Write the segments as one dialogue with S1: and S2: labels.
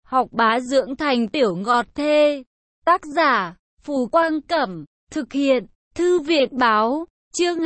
S1: học bá dưỡng thành tiểu ngọt thê. Tác giả, Phù Quang Cẩm, thực hiện, Thư viện Báo, chương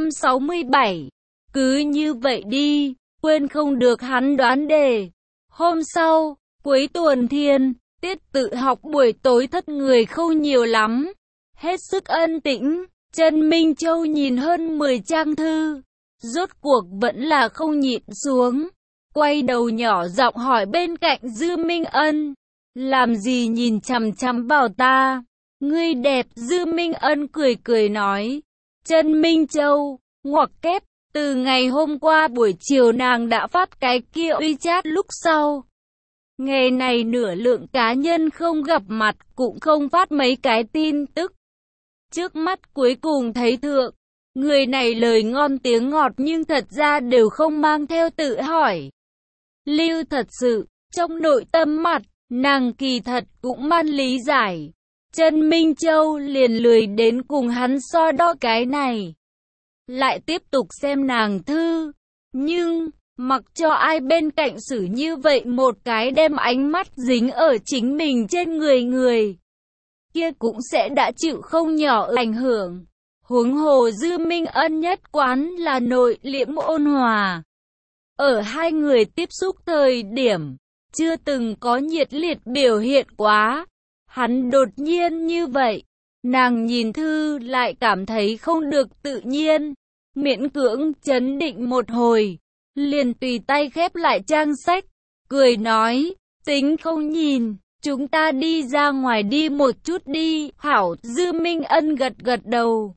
S1: 267. Cứ như vậy đi, quên không được hắn đoán đề. Hôm sau, cuối tuần thiên, tiết tự học buổi tối thất người không nhiều lắm. Hết sức an tĩnh, Trần Minh Châu nhìn hơn 10 trang thư. Rốt cuộc vẫn là không nhịn xuống. Quay đầu nhỏ giọng hỏi bên cạnh Dư Minh Ân. Làm gì nhìn chằm chằm vào ta? Ngươi đẹp. Dư Minh Ân cười cười nói. Trần Minh Châu, ngoặc kép, từ ngày hôm qua buổi chiều nàng đã phát cái kia WeChat lúc sau. Ngày này nửa lượng cá nhân không gặp mặt, cũng không phát mấy cái tin tức. Trước mắt cuối cùng thấy thượng, người này lời ngon tiếng ngọt nhưng thật ra đều không mang theo tự hỏi. Lưu thật sự, trong nội tâm mặt, nàng kỳ thật cũng man lý giải. Trần Minh Châu liền lười đến cùng hắn so đo cái này. Lại tiếp tục xem nàng thư. Nhưng, mặc cho ai bên cạnh xử như vậy một cái đem ánh mắt dính ở chính mình trên người kia cũng sẽ đã chịu không nhỏ ảnh hưởng. Huống hồ Dư Minh Ân nhất quán là nội liễm ôn hòa. Ở hai người tiếp xúc thời điểm, chưa từng có nhiệt liệt biểu hiện quá. Hắn đột nhiên như vậy, nàng nhìn thư lại cảm thấy không được tự nhiên. Miễn cưỡng chấn định một hồi, liền tùy tay khép lại trang sách, cười nói, tính không nhìn, chúng ta đi ra ngoài đi một chút đi. Hảo. Dư Minh Ân gật gật đầu,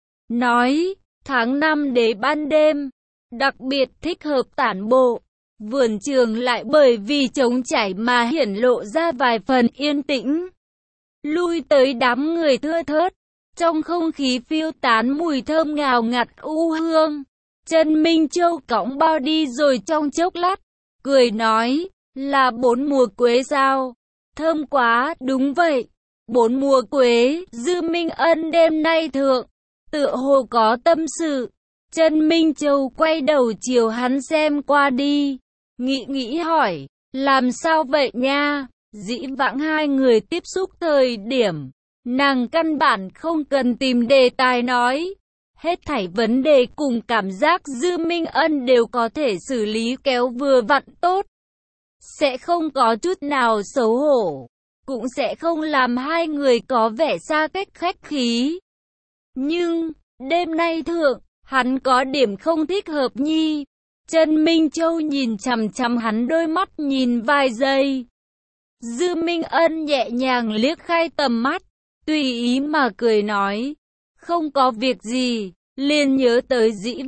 S1: nói, tháng 5 đế ban đêm, đặc biệt thích hợp tản bộ. Vườn trường lại bởi vì trống trải mà hiển lộ ra vài phần yên tĩnh. Lui tới đám người thưa thớt, trong không khí phiêu tán mùi thơm ngào ngạt u hương. Trần Minh Châu cõng bao đi rồi trong chốc lát, cười nói, là 4 mùa quế sao? Thơm quá. Đúng vậy, 4 mùa quế. Dư Minh Ân đêm nay thượng, tựa hồ có tâm sự. Trần Minh Châu quay đầu chiều hắn xem qua đi, nghĩ hỏi, làm sao vậy nha? Dĩ vãng hai người tiếp xúc thời điểm, nàng căn bản không cần tìm đề tài nói. Hết thảy vấn đề cùng cảm giác Dư Minh Ân đều có thể xử lý kéo vừa vặn tốt. Sẽ không có chút nào xấu hổ, cũng sẽ không làm hai người có vẻ xa cách khách khí. Nhưng, đêm nay thượng, hắn có điểm không thích hợp nhi. Trần Minh Châu nhìn chằm chằm hắn đôi mắt nhìn vài giây. Dư Minh Ân nhẹ nhàng liếc khai tầm mắt, tùy ý mà cười nói, không có việc gì. Liền nhớ tới dĩ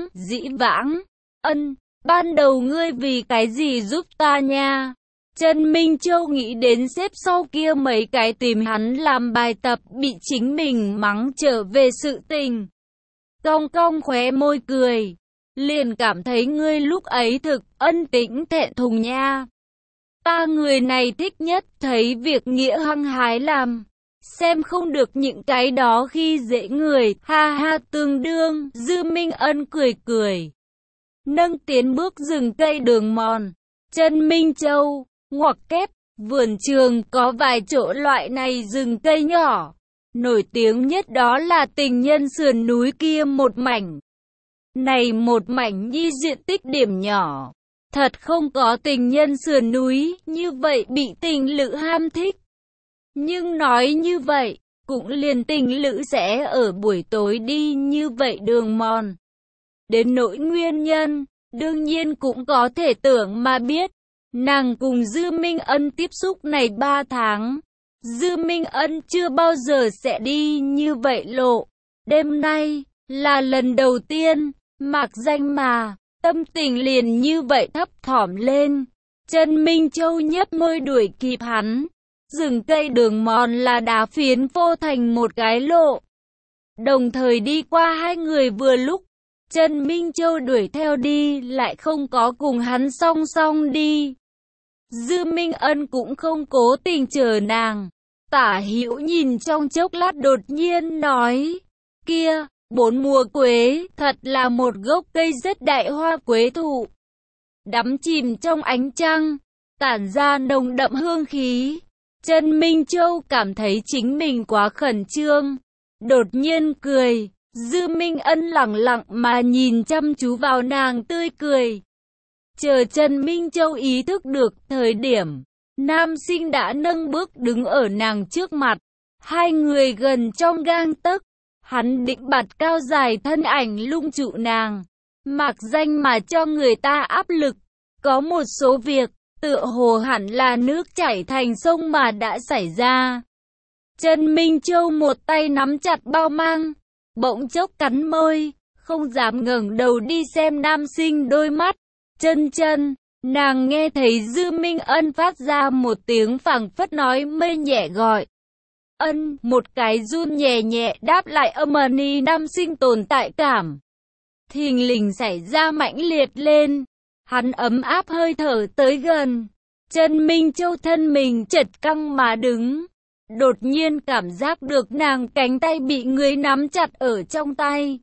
S1: vãng, Ân, ban đầu ngươi vì cái gì giúp ta nha? Trần Minh Châu nghĩ đến xếp sau kia mấy cái tìm hắn làm bài tập bị chính mình mắng trở về sự tình. Cong cong khóe môi cười, liền cảm thấy ngươi lúc ấy thực ân tĩnh thẹn thùng nha. Ta người này thích nhất thấy việc nghĩa hăng hái làm, xem không được những cái đó khi dễ người, ha ha. Tương đương. Dư Minh Ân cười cười, nâng tiến bước rừng cây đường mòn. Trần Minh Châu, ngoặc kép, vườn trường có vài chỗ loại này rừng cây nhỏ, nổi tiếng nhất đó là Tình Nhân sườn núi kia một mảnh. Này một mảnh nhi diện tích điểm nhỏ, thật không có Tình Nhân sườn núi như vậy bị tình lữ ham thích. Nhưng nói như vậy, cũng liền tình lữ sẽ ở buổi tối đi như vậy đường mòn. Đến nỗi nguyên nhân, đương nhiên cũng có thể tưởng mà biết. Nàng cùng Dư Minh Ân tiếp xúc này 3 tháng. Dư Minh Ân chưa bao giờ sẽ đi như vậy lộ. Đêm nay, là lần đầu tiên, mạc danh mà, tâm tình liền như vậy thấp thỏm lên. Trần Minh Châu nhếch môi đuổi kịp hắn. Rừng cây đường mòn là đá phiến phô thành một cái lộ. Đồng thời đi qua hai người vừa lúc. Trần Minh Châu đuổi theo đi lại không có cùng hắn song song đi. Dư Minh Ân cũng không cố tình chờ nàng. Tả hữu nhìn trong chốc lát đột nhiên nói. Kia, 4 mùa quế, thật là một gốc cây rất đại hoa quế thụ. Đắm chìm trong ánh trăng. tản ra nồng đậm hương khí. Trần Minh Châu cảm thấy chính mình quá khẩn trương, đột nhiên cười. Dư Minh Ân lẳng lặng mà nhìn chăm chú vào nàng tươi cười. Chờ Trần Minh Châu ý thức được thời điểm, nam sinh đã nâng bước đứng ở nàng trước mặt. Hai người gần trong gang tấc, hắn định bật cao dài thân ảnh lung trụ nàng, mạc danh mà cho người ta áp lực. Có một số việc, tựa hồ hẳn là nước chảy thành sông mà đã xảy ra. Trần Minh Châu một tay nắm chặt bao mang, bỗng chốc cắn môi, không dám ngẩng đầu đi xem nam sinh đôi mắt. Chân, nàng nghe thấy Dư Minh Ân phát ra một tiếng phảng phất nói mê nhẹ gọi. Ân, một cái run nhẹ nhẹ đáp lại âm ầm nam sinh tồn tại cảm. Thình lình xảy ra mãnh liệt lên, hắn ấm áp hơi thở tới gần. Trần Minh Châu thân mình chật căng mà đứng, đột nhiên cảm giác được nàng cánh tay bị người nắm chặt ở trong tay.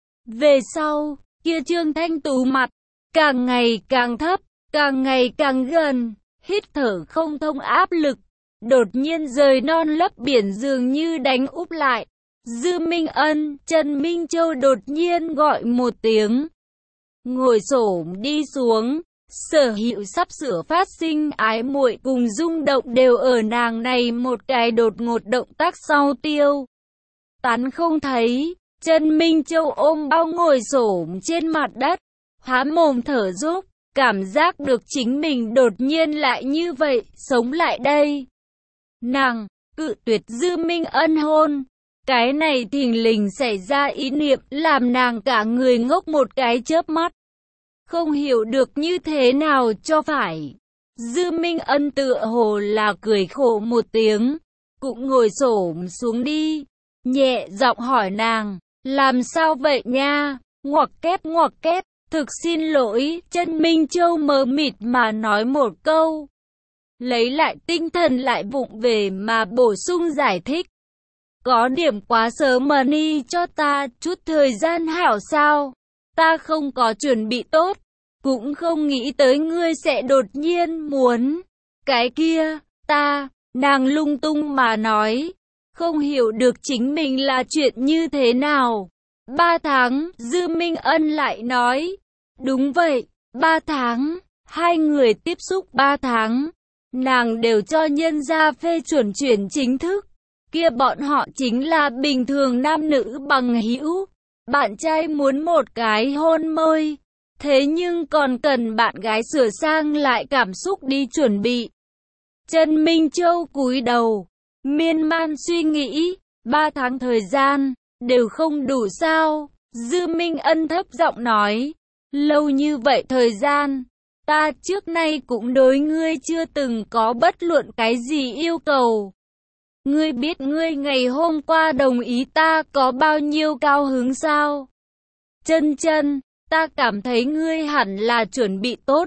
S1: Về sau, kia trương thanh tú mặt, càng ngày càng thấp, càng ngày càng gần, hít thở không thông áp lực, đột nhiên rời non lấp biển dường như đánh úp lại. Dư Minh Ân, Trần Minh Châu đột nhiên gọi một tiếng, ngồi xổm đi xuống. Sở hữu sắp sửa phát sinh ái muội cùng rung động đều ở nàng này một cái đột ngột động tác sau tiêu tán không thấy. Trần Minh Châu ôm bao ngồi xổm trên mặt đất, há mồm thở dốc, cảm giác được chính mình đột nhiên lại như vậy, sống lại đây. Nàng cự tuyệt Dư Minh Ân hôn. Cái này thình lình xảy ra ý niệm làm nàng cả người ngốc một cái chớp mắt, không hiểu được như thế nào cho phải. Dư Minh Ân tựa hồ là cười khổ một tiếng, cũng ngồi xổm xuống đi, nhẹ giọng hỏi nàng, làm sao vậy nha? Ngoặc kép, thực xin lỗi. Trần Minh Châu mờ mịt mà nói một câu, lấy lại tinh thần lại vụng về mà bổ sung giải thích. Có điểm quá sớm mà ni, cho ta chút thời gian hảo sao? Ta không có chuẩn bị tốt, cũng không nghĩ tới ngươi sẽ đột nhiên muốn. Cái kia, nàng lung tung mà nói, không hiểu được chính mình là chuyện như thế nào. 3 tháng, Dư Minh Ân lại nói. Đúng vậy, 3 tháng, hai người tiếp xúc 3 tháng, nàng đều cho nhân gia phê chuẩn chuyển chính thức. Kia bọn họ chính là bình thường nam nữ bằng hữu. Bạn trai muốn một cái hôn môi, thế nhưng còn cần bạn gái sửa sang lại cảm xúc đi chuẩn bị. Trần Minh Châu cúi đầu, miên man suy nghĩ, 3 tháng thời gian, đều không đủ sao? Dư Minh Ân thấp giọng nói, lâu như vậy thời gian, ta trước nay cũng đối ngươi chưa từng có bất luận cái gì yêu cầu. Ngươi biết ngươi ngày hôm qua đồng ý ta có bao nhiêu cao hứng sao? Chân, ta cảm thấy ngươi hẳn là chuẩn bị tốt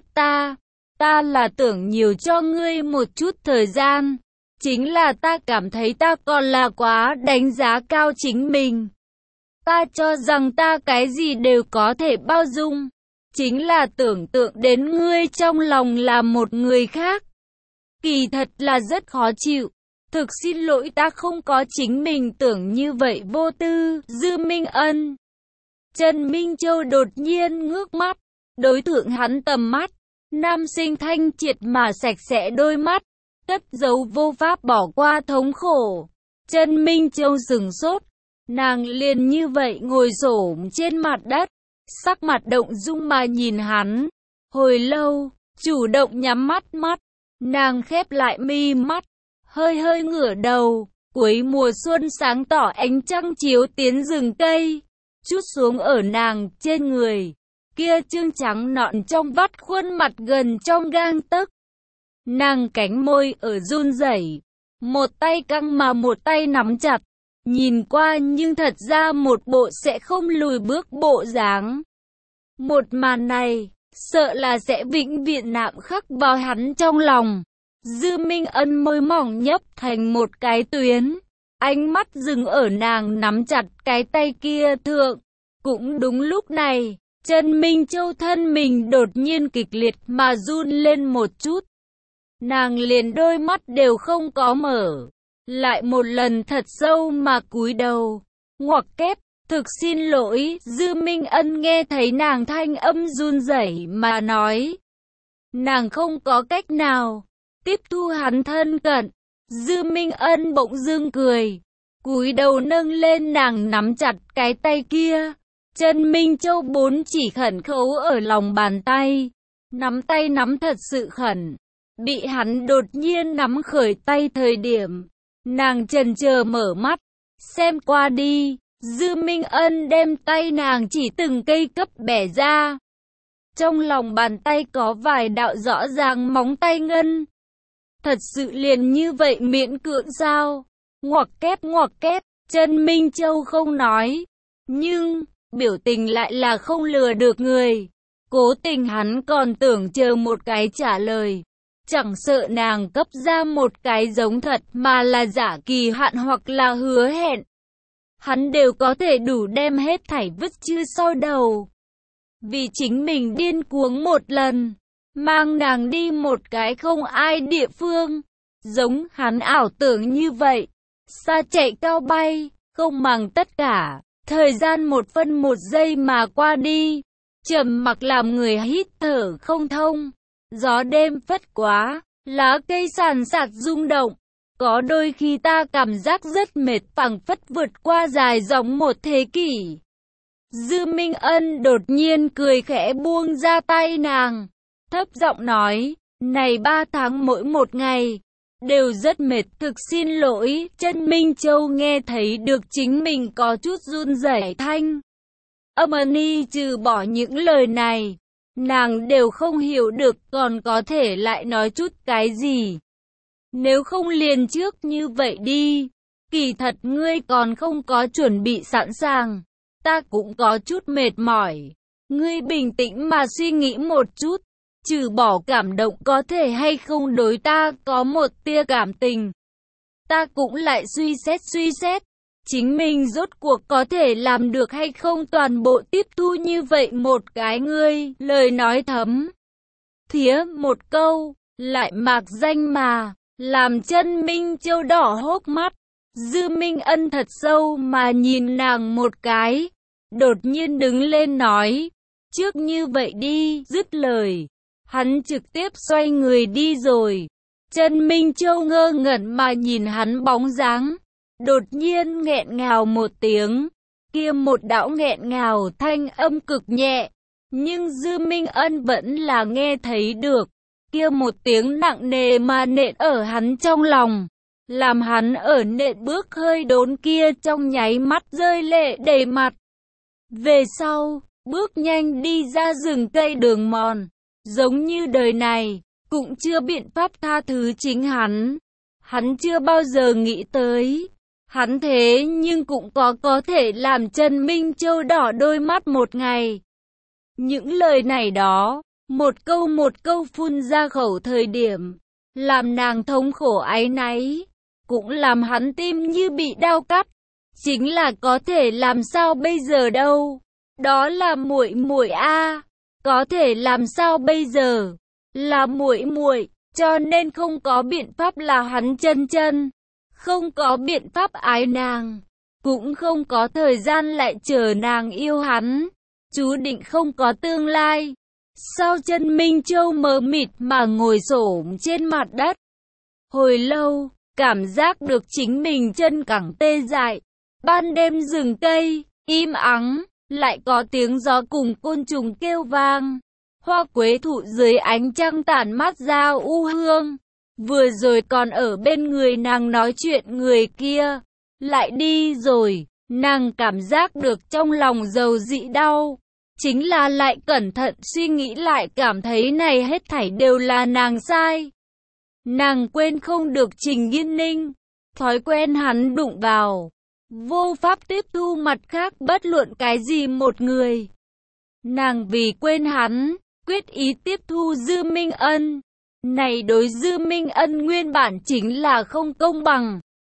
S1: ta là tưởng nhiều cho ngươi một chút thời gian. Chính là ta cảm thấy ta còn là quá đánh giá cao chính mình. Ta cho rằng ta cái gì đều có thể bao dung. Chính là tưởng tượng đến ngươi trong lòng là một người khác, kỳ thật là rất khó chịu. Thực xin lỗi, ta không có chính mình tưởng như vậy vô tư. Dư Minh Ân. Trần Minh Châu đột nhiên ngước mắt, đối thượng hắn tầm mắt. Nam sinh thanh triệt mà sạch sẽ đôi mắt, cất giấu vô pháp bỏ qua thống khổ. Trần Minh Châu sửng sốt, nàng liền như vậy ngồi xổm trên mặt đất, sắc mặt động dung mà nhìn hắn. Hồi lâu, chủ động nhắm mắt, nàng khép lại mi mắt, hơi ngửa đầu. Cuối mùa xuân sáng tỏ ánh trăng chiếu tiến rừng cây, chút xuống ở nàng trên người. Kia trương trắng nõn trong vắt khuôn mặt gần trong gang tấc. Nàng cánh môi ở run rẩy, một tay căng mà một tay nắm chặt, nhìn qua nhưng thật ra một bộ sẽ không lùi bước bộ dáng. Một màn này, sợ là sẽ vĩnh viễn nạm khắc vào hắn trong lòng. Dư Minh Ân môi mỏng nhấp thành một cái tuyến, ánh mắt dừng ở nàng nắm chặt cái tay kia thượng. Cũng đúng lúc này, Trần Minh Châu thân mình đột nhiên kịch liệt mà run lên một chút. nàng liền đôi mắt đều không có mở, lại một lần thật sâu mà cúi đầu. Ngoặc kép, thực xin lỗi. Dư Minh Ân nghe thấy nàng thanh âm run rẩy mà nói. Nàng không có cách nào tiếp thu hắn thân cận. Dư Minh Ân bỗng dưng cười, cúi đầu nâng lên, nàng nắm chặt cái tay kia. Chân Minh Châu bốn chỉ khẩn khấu ở lòng bàn tay, nắm tay nắm thật sự khẩn. Bị hắn đột nhiên nắm khởi tay thời điểm, nàng chần chờ mở mắt, xem qua đi. Dư Minh Ân đem tay nàng chỉ từng cây cấp bẻ ra. Trong lòng bàn tay có vài đạo rõ ràng móng tay ngân. Thật sự liền như vậy miễn cưỡng sao? Ngoặc kép, Chân Minh Châu không nói, nhưng biểu tình lại là không lừa được người. Cố tình hắn còn tưởng chờ một cái trả lời, chẳng sợ nàng cấp ra một cái giống thật mà là giả kỳ hạn hoặc là hứa hẹn. Hắn đều có thể đủ đem hết thảy vứt chưa sau đầu. Vì chính mình điên cuồng một lần, mang nàng đi một cái không ai địa phương. Giống hắn ảo tưởng như vậy, xa chạy cao bay, không màng tất cả. Thời gian một phân một giây mà qua đi, trầm mặc làm người hít thở không thông. Gió đêm phất quá, lá cây sàn sạt rung động. Có đôi khi ta cảm giác rất mệt, phảng phất vượt qua dài dòng một thế kỷ. Dư Minh Ân đột nhiên cười khẽ buông ra tay nàng, thấp giọng nói, này 3 tháng mỗi một ngày, đều rất mệt, thực xin lỗi. Chân Minh Châu nghe thấy được chính mình có chút run rẩy thanh âm, trừ bỏ những lời này, nàng đều không hiểu được còn có thể lại nói chút cái gì. Nếu không liền trước như vậy đi, kỳ thật ngươi còn không có chuẩn bị sẵn sàng, ta cũng có chút mệt mỏi. Ngươi bình tĩnh mà suy nghĩ một chút, trừ bỏ cảm động có thể hay không đối ta có một tia cảm tình. Ta cũng lại suy xét, chính mình rốt cuộc có thể làm được hay không toàn bộ tiếp thu như vậy một cái ngươi. Lời nói thấm thía một câu, lại mạc danh mà làm Chân Minh Châu đỏ hốc mắt. Dư Minh Ân thật sâu mà nhìn nàng một cái, đột nhiên đứng lên nói, trước như vậy đi. Dứt lời, hắn trực tiếp xoay người đi rồi. Chân Minh Châu ngơ ngẩn mà nhìn hắn bóng dáng, đột nhiên nghẹn ngào một tiếng. Kia một đạo nghẹn ngào thanh âm cực nhẹ, nhưng Dư Minh Ân vẫn là nghe thấy được. Kia một tiếng nặng nề mà nện ở hắn trong lòng, làm hắn ở nện bước hơi đốn kia trong nháy mắt rơi lệ đầy mặt. Về sau, bước nhanh đi ra rừng cây đường mòn, giống như đời này cũng chưa biện pháp tha thứ chính hắn. Hắn chưa bao giờ nghĩ tới, hắn thế nhưng cũng có thể làm Chân Minh Châu đỏ đôi mắt một ngày. Những lời này đó, một câu phun ra khẩu thời điểm, làm nàng thống khổ áy náy, cũng làm hắn tim như bị đau cắt. Chính là có thể làm sao bây giờ đâu, đó là muội muội a, có thể làm sao bây giờ, là muội muội, cho nên không có biện pháp là hắn chân, không có biện pháp ái nàng, cũng không có thời gian lại chờ nàng yêu hắn, chú định không có tương lai. Sau Chân Minh Châu mờ mịt mà ngồi xổm trên mặt đất, hồi lâu, cảm giác được chính mình chân cẳng tê dại. Ban đêm rừng cây, im ắng, lại có tiếng gió cùng côn trùng kêu vang. Hoa quế thụ dưới ánh trăng tản mát ra u hương. Vừa rồi còn ở bên người nàng nói chuyện người kia, lại đi rồi, nàng cảm giác được trong lòng dầu dĩ đau. Chính là lại cẩn thận suy nghĩ lại cảm thấy này hết thảy đều là nàng sai. Nàng quên không được Trình Nghiên Ninh, thói quen hắn đụng vào, vô pháp tiếp thu mặt khác bất luận cái gì một người. Nàng vì quên hắn, quyết ý tiếp thu Dư Minh Ân. Này đối Dư Minh Ân nguyên bản chính là không công bằng.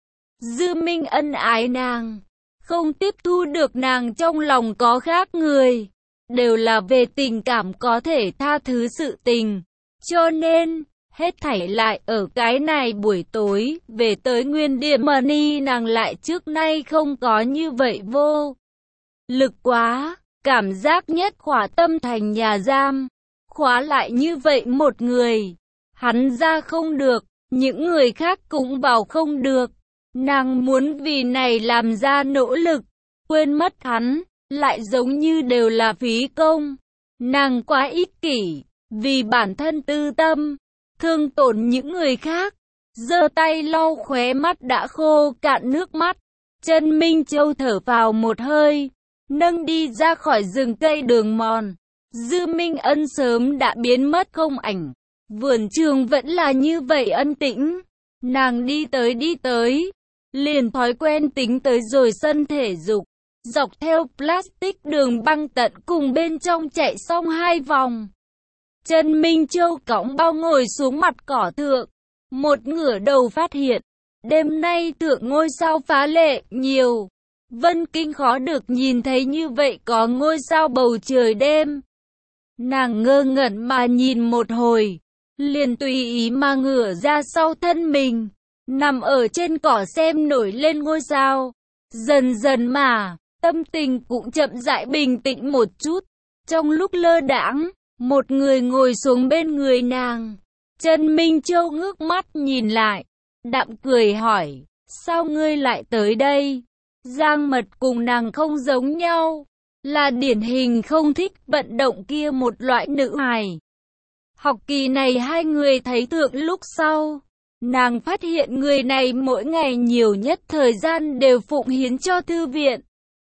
S1: Dư Minh Ân ái nàng, không tiếp thu được nàng trong lòng có khác người, đều là về tình cảm có thể tha thứ sự tình. Cho nên, Hết thảy lại ở cái này buổi tối, về tới nguyên điểm Mani nàng lại trước nay không có như vậy vô lực quá, cảm giác nhất khỏa tâm thành nhà giam, khóa lại như vậy một người, hắn ra không được, những người khác cũng vào không được, nàng muốn vì này làm ra nỗ lực, quên mất hắn, lại giống như đều là phí công, nàng quá ích kỷ, vì bản thân tư tâm, thương tổn những người khác, giơ tay lau khóe mắt đã khô cạn nước mắt, Trần Minh Châu thở vào một hơi, nâng đi ra khỏi rừng cây đường mòn, Dư Minh Ân sớm đã biến mất không ảnh, vườn trường vẫn là như vậy ân tĩnh, nàng đi tới, liền thói quen tính tới rồi sân thể dục, dọc theo plastic đường băng tận cùng bên trong chạy xong 2 vòng. Trần Minh Châu cõng bao ngồi xuống mặt cỏ thượng, một ngửa đầu phát hiện, đêm nay thượng ngôi sao phá lệ nhiều. Vân Kinh khó được nhìn thấy như vậy có ngôi sao bầu trời đêm. Nàng ngơ ngẩn mà nhìn một hồi, liền tùy ý mà ngửa ra sau thân mình, nằm ở trên cỏ xem nổi lên ngôi sao. Dần dần mà, tâm tình cũng chậm rãi bình tĩnh một chút. Trong lúc lơ đãng, một người ngồi xuống bên người nàng. Trần Minh Châu ngước mắt nhìn lại, đạm cười hỏi, sao ngươi lại tới đây? Giang Mật cùng nàng không giống nhau, là điển hình không thích vận động kia một loại nữ hài. Học kỳ này hai người thấy thượng lúc sau, nàng phát hiện người này mỗi ngày nhiều nhất thời gian đều phụng hiến cho thư viện.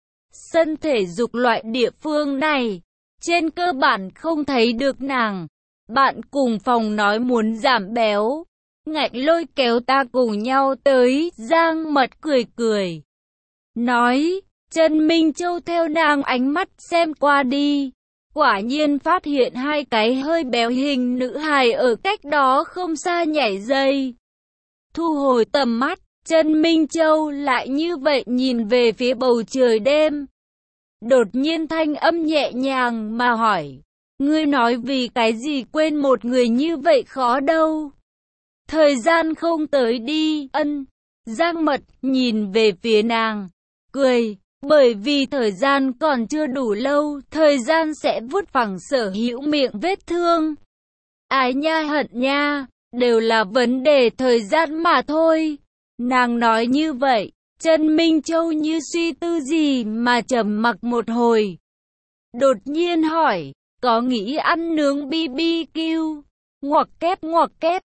S1: Sân thể dục loại địa phương này, trên cơ bản không thấy được nàng. Bạn cùng phòng nói muốn giảm béo, ngạnh lôi kéo ta cùng nhau tới, Giang Mật cười cười. Nói, Trần Minh Châu theo nàng ánh mắt xem qua đi, quả nhiên phát hiện hai cái hơi béo hình nữ hài ở cách đó không xa nhảy dây. Thu hồi tầm mắt, Trần Minh Châu lại như vậy nhìn về phía bầu trời đêm. Đột nhiên thanh âm nhẹ nhàng mà hỏi, ngươi nói vì cái gì quên một người như vậy khó đâu? Thời gian không tới đi, ân. Giang Mật nhìn về phía nàng, cười, bởi vì thời gian còn chưa đủ lâu, thời gian sẽ vuốt phẳng sở hữu miệng vết thương. Ái nha hận nha, đều là vấn đề thời gian mà thôi. Nàng nói như vậy, Trần Minh Châu như suy tư gì mà trầm mặc một hồi. Đột nhiên hỏi, có nghĩ ăn nướng BBQ? Ngoặc kép,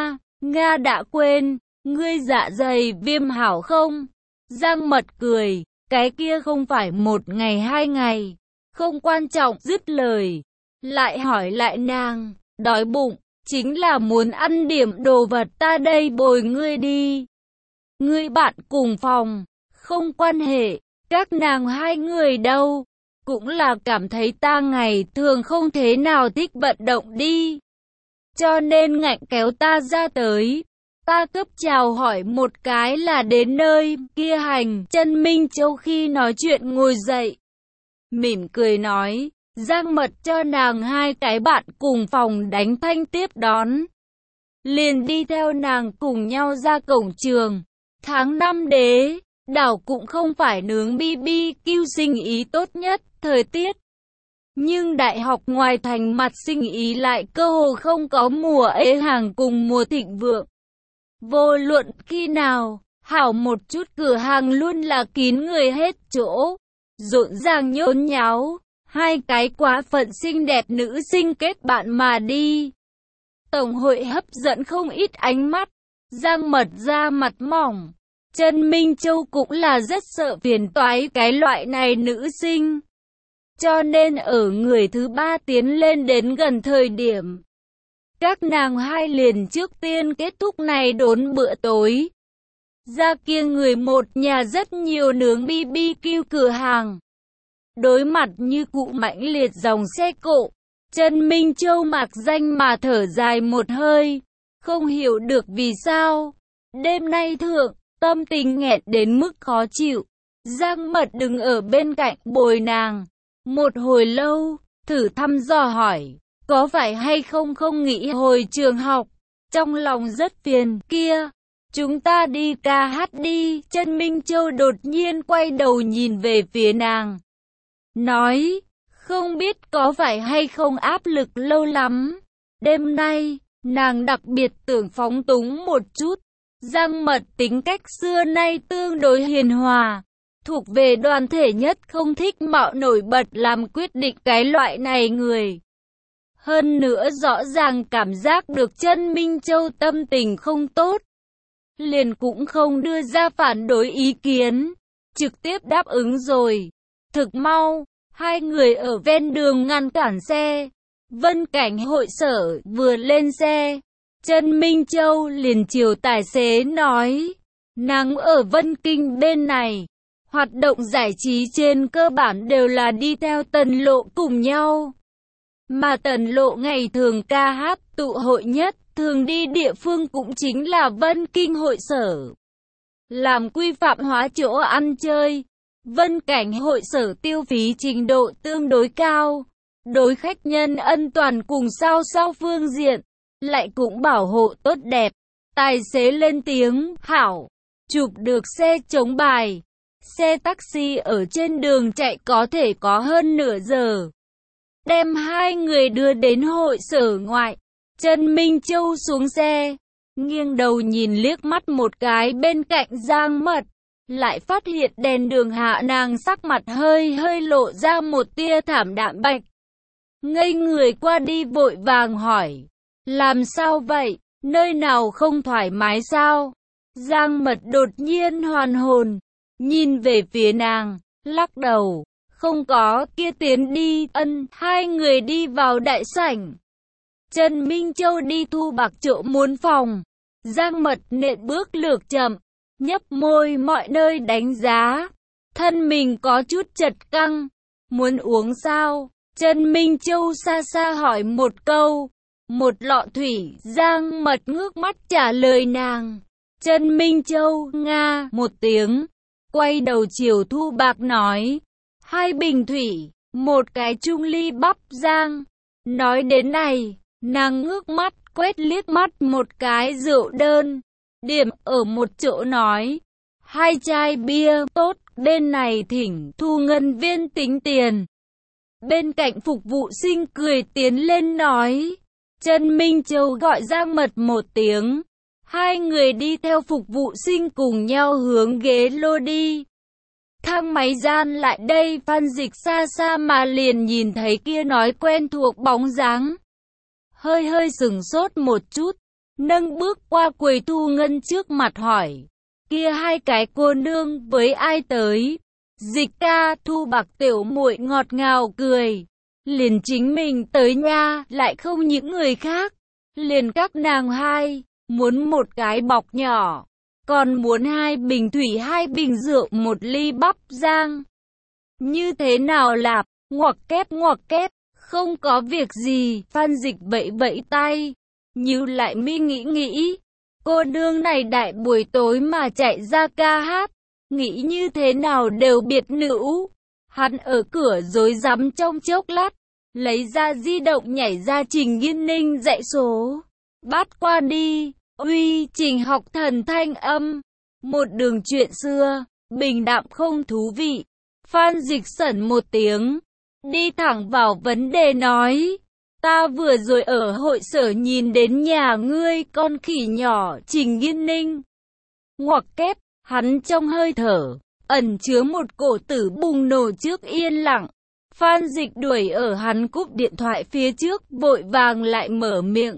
S1: Nga đã quên, ngươi dạ dày viêm hảo không? Giang Mật cười, cái kia không phải 1 ngày 2 ngày, không quan trọng, dứt lời. Lại hỏi lại nàng, đói bụng, chính là muốn ăn điểm đồ vật ta đây bồi ngươi đi. Ngươi bạn cùng phòng, không quan hệ, các nàng hai người đâu, cũng là cảm thấy ta ngày thường không thế nào thích vận động đi. Cho nên ngạnh kéo ta ra tới. Ta cấp chào hỏi một cái là đến nơi kia hành. Trần Minh Châu khi nói chuyện ngồi dậy, mỉm cười nói, Giang Mật cho nàng hai cái bạn cùng phòng đánh thanh tiếp đón. Liền đi theo nàng cùng nhau ra cổng trường. Tháng 5 đế, đảo cũng không phải nướng BBQ sinh ý tốt nhất, thời tiết. Nhưng đại học ngoài thành mặt sinh ý lại cơ hồ không có mùa ế hàng cùng mùa thịnh vượng. Vô luận khi nào, hảo một chút cửa hàng luôn là kín người hết chỗ, rộn ràng nhốn nháo, hai cái quá phận xinh đẹp nữ sinh kết bạn mà đi. Tổng hội hấp dẫn không ít ánh mắt, Giang Mật ra mặt mỏng, Trần Minh Châu cũng là rất sợ phiền toái cái loại này nữ sinh. Cho nên ở người thứ ba tiến lên đến gần thời điểm, các nàng hai liền trước tiên kết thúc này đốn bữa tối. Ra kia người một nhà rất nhiều nướng BBQ cửa hàng. Đối mặt như cụ mãnh liệt dòng xe cộ, Trần Minh Châu mạc danh mà thở dài một hơi, không hiểu được vì sao. Đêm nay thượng, tâm tình nghẹn đến mức khó chịu. Giang Mật đứng ở bên cạnh bồi nàng. Một hồi lâu, thử thăm dò hỏi, có phải hay không nghĩ hồi trường học? trong lòng rất phiền. Kia, chúng ta đi ca hát đi. Chân Minh Châu đột nhiên quay đầu nhìn về phía nàng, nói, không biết có phải hay không áp lực lâu lắm. Đêm nay, nàng đặc biệt tưởng phóng túng một chút. Giang Mật tính cách xưa nay tương đối hiền hòa, thuộc về đoàn thể nhất, không thích mạo nổi bật làm quyết định cái loại này người. Hơn nữa rõ ràng cảm giác được Chân Minh Châu tâm tình không tốt, liền cũng không đưa ra phản đối ý kiến, trực tiếp đáp ứng rồi. Thực mau, hai người ở ven đường ngăn cản xe. Vân Cảnh hội sở vừa lên xe, Chân Minh Châu liền chiều tài xế nói, nàng ở Vân Kinh bên này, hoạt động giải trí trên cơ bản đều là đi theo Tần Lộ cùng nhau. Mà Tần Lộ ngày thường ca hát tụ hội nhất, thường đi địa phương cũng chính là Vân Kinh hội sở. Làm quy phạm hóa chỗ ăn chơi, Vân Cảnh hội sở tiêu phí trình độ tương đối cao. Đối khách nhân ân toàn cùng sao phương diện, lại cũng bảo hộ tốt đẹp. Tài xế lên tiếng, hảo, chụp được xe chống bài. Xe taxi ở trên đường chạy có thể có hơn nửa giờ. Đem hai người đưa đến hội sở ngoại. Chân Minh Châu xuống xe, nghiêng đầu nhìn liếc mắt một cái bên cạnh Giang Mật, lại phát hiện đèn đường hạ nàng sắc mặt hơi lộ ra một tia thảm đạm bạch. Ngây người qua đi vội vàng hỏi, làm sao vậy, nơi nào không thoải mái sao? Giang Mật đột nhiên hoàn hồn, nhìn về phía nàng, lắc đầu, không có, kia tiến đi. Hai người đi vào đại sảnh. Trần Minh Châu đi thu bạc chỗ muốn phòng. Giang Mật nện bước lược chậm, nhấp môi mọi nơi đánh giá. Thân mình có chút chật căng, muốn uống sao? Trần Minh Châu xa xa hỏi một câu. Một lọ thủy. Giang Mật ngước mắt trả lời nàng. Trần Minh Châu nga một tiếng, quay đầu chiều thu bạc nói, 2 bình thủy, một cái chung ly bắp Giang. Nói đến này, nàng ngước mắt quét liếc mắt một cái rượu đơn, điểm ở một chỗ nói, 2 chai bia, tốt, bên này thỉnh. Thu ngân viên tính tiền. Bên cạnh phục vụ sinh cười tiến lên nói. Trần Minh Châu gọi Giang Mật một tiếng. Hai người đi theo phục vụ sinh cùng nhau hướng ghế lô đi. Thang máy gian lại đây, Phan Dịch xa xa mà liền nhìn thấy kia nói quen thuộc bóng dáng. Hơi sừng sốt một chút, nâng bước qua quầy thu ngân trước mặt hỏi. Kia 2 cái cô nương với ai tới? Dịch ca. Thu bạc tiểu muội ngọt ngào cười. Liền chính mình tới nha, lại không những người khác. Liền các nàng hai, muốn một cái bọc nhỏ, còn muốn 2 bình thủy, 2 bình rượu, 1 ly bắp Giang. Như thế nào lạp? Ngoặc kép, không có việc gì. Phan Dịch vẫy tay, nhíu lại mi nghĩ. Cô nương này đại buổi tối mà chạy ra ca hát, nghĩ như thế nào đều biệt nữ. Hắn ở cửa rối rắm trong chốc lát, lấy ra di động nhảy ra Trình Nghiên Ninh dãy số. Bắt qua đi. Uy, Trình Học Thần thanh âm. Một đường chuyện xưa, bình đạm không thú vị. Phan Dịch sẩn một tiếng, đi thẳng vào vấn đề nói. Ta vừa rồi ở hội sở nhìn đến nhà ngươi con khỉ nhỏ. Trình Nghiên Ninh ngoặc kép, hắn trong hơi thở ẩn chứa một cổ tử bùng nổ trước yên lặng. Phan Dịch đuổi ở hắn cúp điện thoại phía trước, vội vàng lại mở miệng.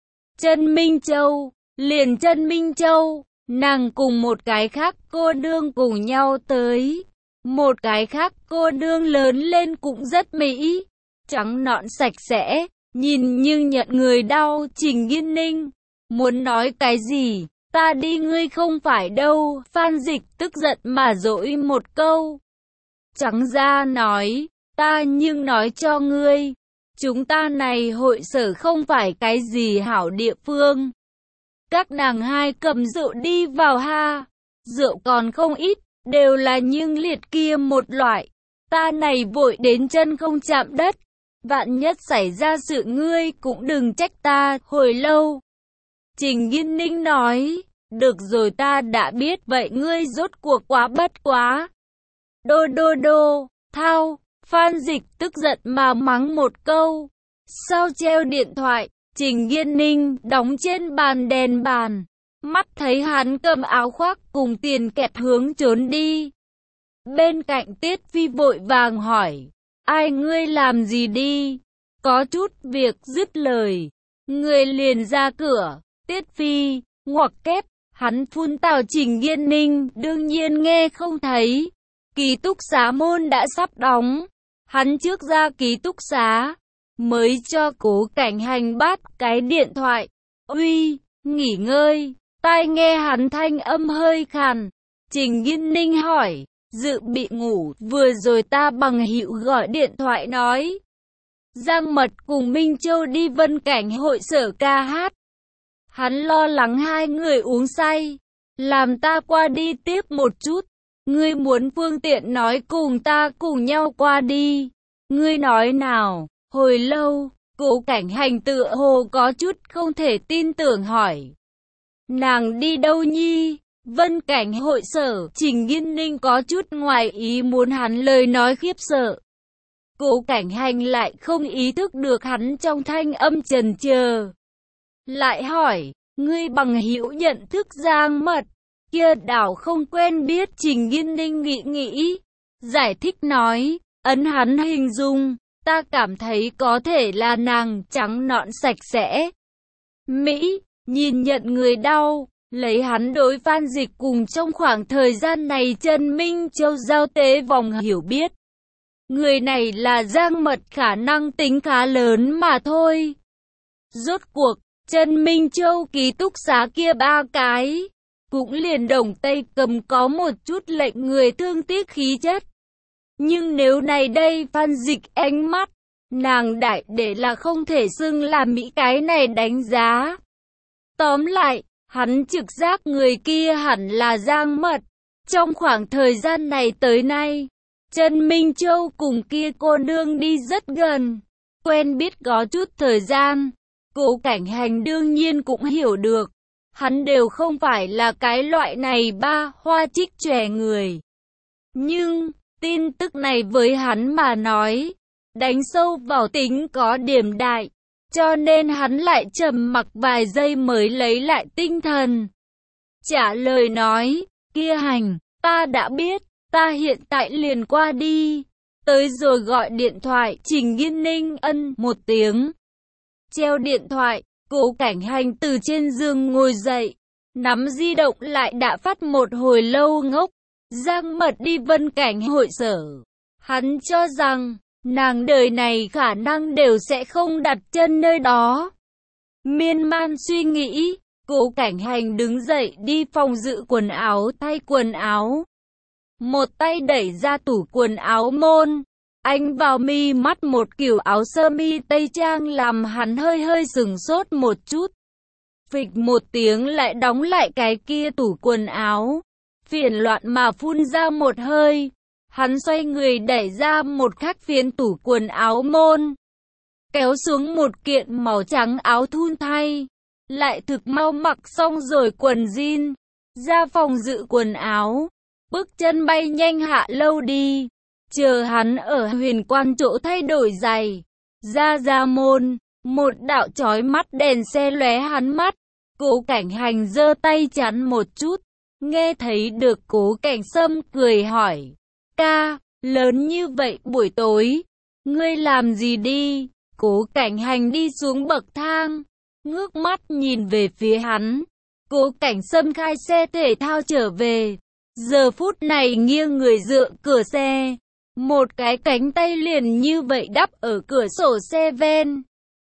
S1: Trần Minh Châu, liền Trần Minh Châu, nàng cùng một cái khác cô nương cùng nhau tới. Một cái khác cô nương lớn lên cũng rất mỹ, trắng nõn sạch sẽ, nhìn nhưng nhận người đau. Trình Nghiên Ninh muốn nói cái gì? Ta đi, ngươi không phải đâu. Phan Dịch tức giận mà dỗi một câu. Trắng ra nói, ta nhưng nói cho ngươi, chúng ta này hội sở không phải cái gì hảo địa phương. Các nàng hai cầm rượu đi vào ha, rượu còn không ít, đều là nhưng liệt kia một loại. Ta này vội đến chân không chạm đất, vạn nhất xảy ra sự ngươi cũng đừng trách ta. Hồi lâu, Trình Nghiên Ninh nói, được rồi ta đã biết vậy ngươi rốt cuộc quá bất quá. Đô đô đô, thao, Phan Dịch tức giận mà mắng một câu. Sau treo điện thoại, Trình Nghiên Ninh đóng trên bàn đèn bàn. Mắt thấy hắn cầm áo khoác cùng tiền kẹp hướng trốn đi. Bên cạnh Tiết Phi vội vàng hỏi, ai ngươi làm gì đi? Có chút việc dứt lời. Người liền ra cửa, Tiết Phi, ngoặc kép, hắn phun tào Trình Nghiên Ninh đương nhiên nghe không thấy. Ký túc xá môn đã sắp đóng. Hắn trước ra ký túc xá, mới cho Cố Cảnh Hành bắt cái điện thoại. Uy, nghỉ ngơi. Tai nghe hắn thanh âm hơi khàn. Trình Nghiên Ninh hỏi, dự bị ngủ, vừa rồi ta bằng hữu gọi điện thoại nói. Giang Mật cùng Minh Châu đi Vân Cảnh hội sở ca hát. Hắn lo lắng hai người uống say, làm ta qua đi tiếp một chút. Ngươi muốn phương tiện nói cùng ta cùng nhau qua đi. Ngươi nói nào, hồi lâu, Cố Cảnh Hành tựa hồ có chút không thể tin tưởng hỏi. Nàng đi đâu nhi? Vân Cảnh hội sở, Trình Nghiên Ninh có chút ngoài ý muốn hắn lời nói khiếp sợ. Cố Cảnh Hành lại không ý thức được hắn trong thanh âm chần chờ. Lại hỏi, ngươi bằng hữu nhận thức Giang Mật, kia đảo không quen biết. Trình Nghiên Ninh nghĩ, giải thích nói, ấn hắn hình dung, ta cảm thấy có thể là nàng trắng nõn sạch sẽ. Mỹ, nhìn nhận người đau, lấy hắn đối Phan Dịch cùng trong khoảng thời gian này Trần Minh Châu giao tế vòng hiểu biết. Người này là Giang Mật khả năng tính khá lớn mà thôi. Rốt cuộc, Trần Minh Châu ký túc xá kia ba cái, cũng liền Đồng Tây Cầm có một chút lệnh người thương tiếc khí chất. Nhưng nếu này đây Phan Dịch ánh mắt, nàng đại để là không thể xưng là Mỹ cái này đánh giá. Tóm lại, hắn trực giác người kia hẳn là Giang Mật. Trong khoảng thời gian này tới nay, Trần Minh Châu cùng kia cô nương đi rất gần, quen biết có chút thời gian. Cố Cảnh Hành đương nhiên cũng hiểu được, hắn đều không phải là cái loại này ba hoa trích chòe người. Nhưng, tin tức này với hắn mà nói, đánh sâu vào tính có điểm đại, cho nên hắn lại trầm mặc vài giây mới lấy lại tinh thần. Trả lời nói, kia Hành, ta đã biết, ta hiện tại liền qua đi. Tới rồi gọi điện thoại, Trình Nghiên Ninh ân một tiếng. Treo điện thoại, Cố Cảnh Hành từ trên giường ngồi dậy, nắm di động lại đã phát một hồi lâu ngốc. Giang Mật đi Vân Cảnh hội sở. Hắn cho rằng, nàng đời này khả năng đều sẽ không đặt chân nơi đó. Miên man suy nghĩ, Cố Cảnh Hành đứng dậy đi phòng dự quần áo thay quần áo. Một tay đẩy ra tủ quần áo môn. Anh vào mi mắt một kiểu áo sơ mi tây trang làm hắn hơi hơi sửng sốt một chút. Phịch một tiếng lại đóng lại cái kia tủ quần áo. Phiền loạn mà phun ra một hơi. Hắn xoay người đẩy ra một khắc phiến tủ quần áo môn. Kéo xuống một kiện màu trắng áo thun thay. Lại thực mau mặc xong rồi quần jean. Ra phòng dự quần áo. Bước chân bay nhanh hạ lâu đi. Chờ hắn ở huyền quan chỗ thay đổi giày. Ra môn. Một đạo chói mắt đèn xe lóe hắn mắt. Cố Cảnh Hành giơ tay chắn một chút. Nghe thấy được Cố Cảnh Sâm cười hỏi. Ca, lớn như vậy buổi tối, ngươi làm gì đi? Cố Cảnh Hành đi xuống bậc thang, ngước mắt nhìn về phía hắn. Cố Cảnh Sâm khai xe thể thao trở về. Giờ phút này nghiêng người dựa cửa xe. Một cái cánh tay liền như vậy đắp ở cửa sổ xe ven.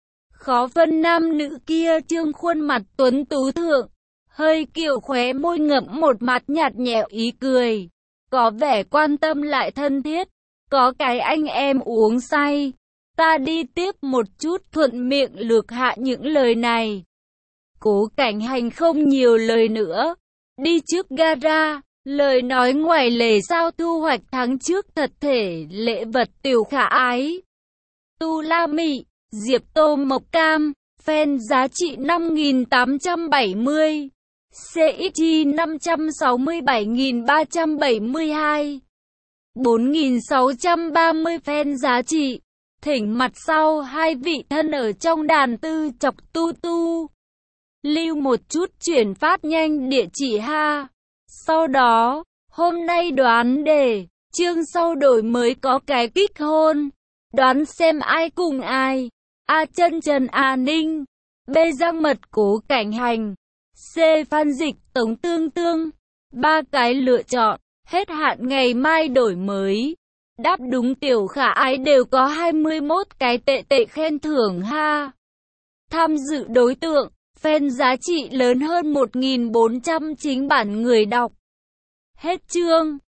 S1: Khó phân nam nữ kia trương khuôn mặt tuấn tú thượng. Hơi kiểu khóe môi ngậm một mặt nhạt nhẽo ý cười. Có vẻ quan tâm lại thân thiết. Có cái anh em uống say. Ta đi tiếp một chút thuận miệng lược hạ những lời này. Cố Cảnh Hành không nhiều lời nữa. Đi trước gara. Lời nói ngoài lề sao thu hoạch tháng trước thật thể lễ vật tiểu khả ái. Tu La Mị, Diệp Tô Mộc Cam, Fan giá trị 5.870. CXG 567.372. 4.630 fan giá trị. Thỉnh mặt sau hai vị thân ở trong đàn tư chọc tu tu. Lưu một chút chuyển phát nhanh địa chỉ ha. Sau đó, hôm nay đoán đề, chương sau đổi mới có cái kích hôn. Đoán xem ai cùng ai. A. Chân Trần A. Ninh. B. Giang Mật Cố Cảnh Hành. C. Phan Dịch Tống Tương Tương. 3 cái lựa chọn, hết hạn ngày mai đổi mới. Đáp đúng tiểu khả ái đều có 21 cái tệ khen thưởng ha. Tham dự đối tượng, fan giá trị lớn hơn 1.400 chính bản người đọc. Hết chương.